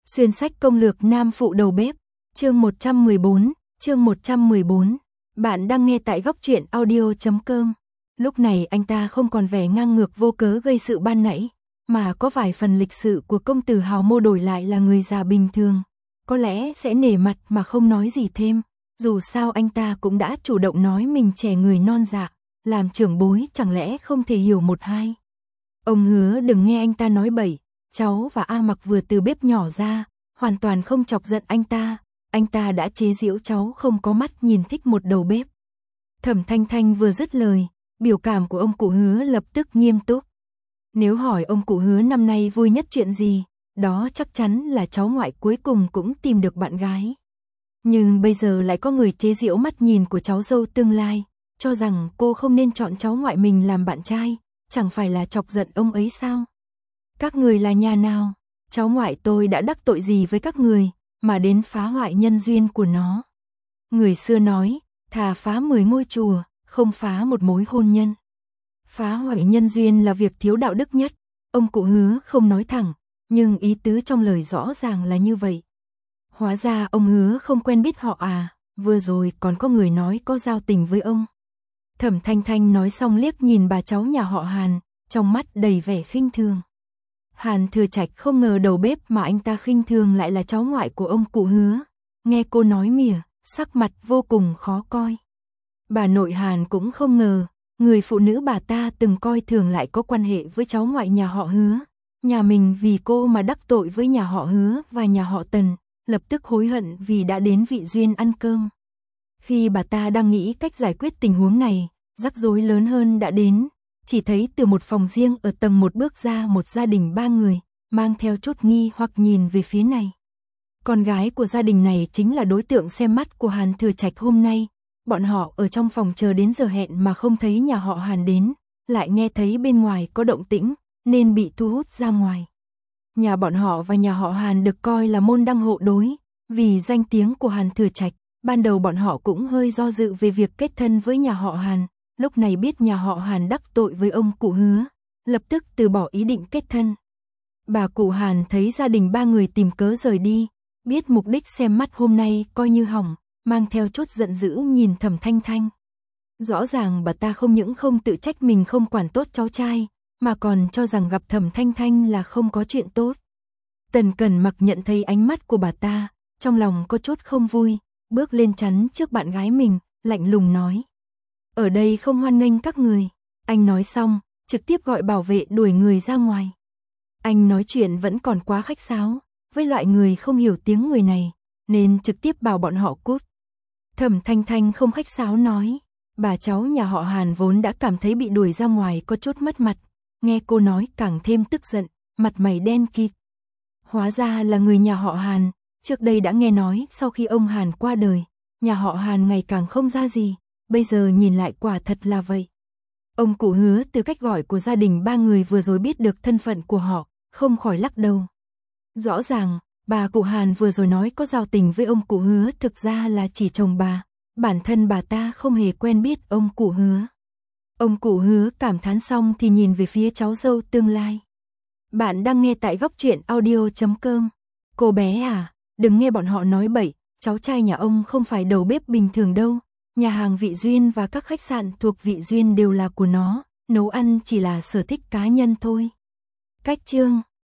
Xuyên sách công lược nam phụ đầu bếp, chương 114. Bạn đang nghe tại góc truyện audio.com. Lúc này anh ta không còn vẻ ngang ngược vô cớ gây sự ban nãy, mà có vài phần lịch sự của công tử hào mô đổi lại là người già bình thường. Có lẽ sẽ nể mặt mà không nói gì thêm, dù sao anh ta cũng đã chủ động nói mình trẻ người non dạ, làm trưởng bối chẳng lẽ không thể hiểu một hai. Ông hứa đừng nghe anh ta nói bậy, cháu và A Mặc vừa từ bếp nhỏ ra, hoàn toàn không chọc giận anh ta đã chế giễu cháu không có mắt nhìn thích một đầu bếp. Thẩm Thanh Thanh vừa dứt lời, biểu cảm của ông cụ hứa lập tức nghiêm túc. Nếu hỏi ông cụ hứa năm nay vui nhất chuyện gì, đó chắc chắn là cháu ngoại cuối cùng cũng tìm được bạn gái. Nhưng bây giờ lại có người chế giễu mắt nhìn của cháu dâu tương lai, cho rằng cô không nên chọn cháu ngoại mình làm bạn trai, chẳng phải là chọc giận ông ấy sao? Các người là nhà nào? Cháu ngoại tôi đã đắc tội gì với các người, mà đến phá hoại nhân duyên của nó? Người xưa nói, thà phá 10 ngôi chùa, không phá một mối hôn nhân. Phá hoại nhân duyên là việc thiếu đạo đức nhất. Ông cụ hứa không nói thẳng, nhưng ý tứ trong lời rõ ràng là như vậy. Hóa ra ông hứa không quen biết họ à, vừa rồi còn có người nói có giao tình với ông. Thẩm Thanh Thanh nói xong liếc nhìn bà cháu nhà họ Hàn, trong mắt đầy vẻ khinh thường. Hàn Thừa Trạch không ngờ đầu bếp mà anh ta khinh thường lại là cháu ngoại của ông cụ hứa. Nghe cô nói mỉa, sắc mặt vô cùng khó coi. Bà nội Hàn cũng không ngờ, người phụ nữ bà ta từng coi thường lại có quan hệ với cháu ngoại nhà họ hứa. Nhà mình vì cô mà đắc tội với nhà họ hứa và nhà họ Tần, lập tức hối hận vì đã đến vị duyên ăn cơm. Khi bà ta đang nghĩ cách giải quyết tình huống này, rắc rối lớn hơn đã đến. Chỉ thấy từ một phòng riêng ở tầng 1 bước ra một gia đình 3 người, mang theo chút nghi hoặc nhìn về phía này. Con gái của gia đình này chính là đối tượng xem mắt của Hàn Thừa Trạch hôm nay. Bọn họ ở trong phòng chờ đến giờ hẹn mà không thấy nhà họ Hàn đến, lại nghe thấy bên ngoài có động tĩnh, nên bị thu hút ra ngoài. Nhà bọn họ và nhà họ Hàn được coi là môn đăng hộ đối, vì danh tiếng của Hàn Thừa Trạch, ban đầu bọn họ cũng hơi do dự về việc kết thân với nhà họ Hàn. Lúc này biết nhà họ Hàn đắc tội với ông cụ hứa, lập tức từ bỏ ý định kết thân. Bà cụ Hàn thấy gia đình 3 người tìm cớ rời đi, biết mục đích xem mắt hôm nay coi như hỏng, mang theo chút giận dữ nhìn Thẩm Thanh Thanh. Rõ ràng bà ta không những không tự trách mình không quản tốt cháu trai, mà còn cho rằng gặp Thẩm Thanh Thanh là không có chuyện tốt. Tần Cẩn Mặc nhận thấy ánh mắt của bà ta, trong lòng có chút không vui, bước lên chắn trước bạn gái mình, lạnh lùng nói. Ở đây không hoan nghênh các người. Anh nói xong, trực tiếp gọi bảo vệ đuổi người ra ngoài. Anh nói chuyện vẫn còn quá khách sáo, với loại người không hiểu tiếng người này, nên trực tiếp bảo bọn họ cút. Thẩm Thanh Thanh không khách sáo nói, bà cháu nhà họ Hàn vốn đã cảm thấy bị đuổi ra ngoài có chút mất mặt, nghe cô nói càng thêm tức giận, mặt mày đen kịt. Hóa ra là người nhà họ Hàn, trước đây đã nghe nói sau khi ông Hàn qua đời, nhà họ Hàn ngày càng không ra gì. Bây giờ nhìn lại quả thật là vậy. Ông cụ hứa từ cách gọi của gia đình 3 người vừa rồi biết được thân phận của họ, không khỏi lắc đầu. Rõ ràng, bà cụ Hàn vừa rồi nói có giao tình với ông cụ hứa thực ra là chỉ chồng bà. Bản thân bà ta không hề quen biết ông cụ hứa. Ông cụ hứa cảm thán xong thì nhìn về phía cháu dâu tương lai. Bạn đang nghe tại góc truyện audio.com. Cô bé à, đừng nghe bọn họ nói bậy, cháu trai nhà ông không phải đầu bếp bình thường đâu. Nhà hàng Vị Duyên và các khách sạn thuộc Vị Duyên đều là của nó, nấu ăn chỉ là sở thích cá nhân thôi. Cách chương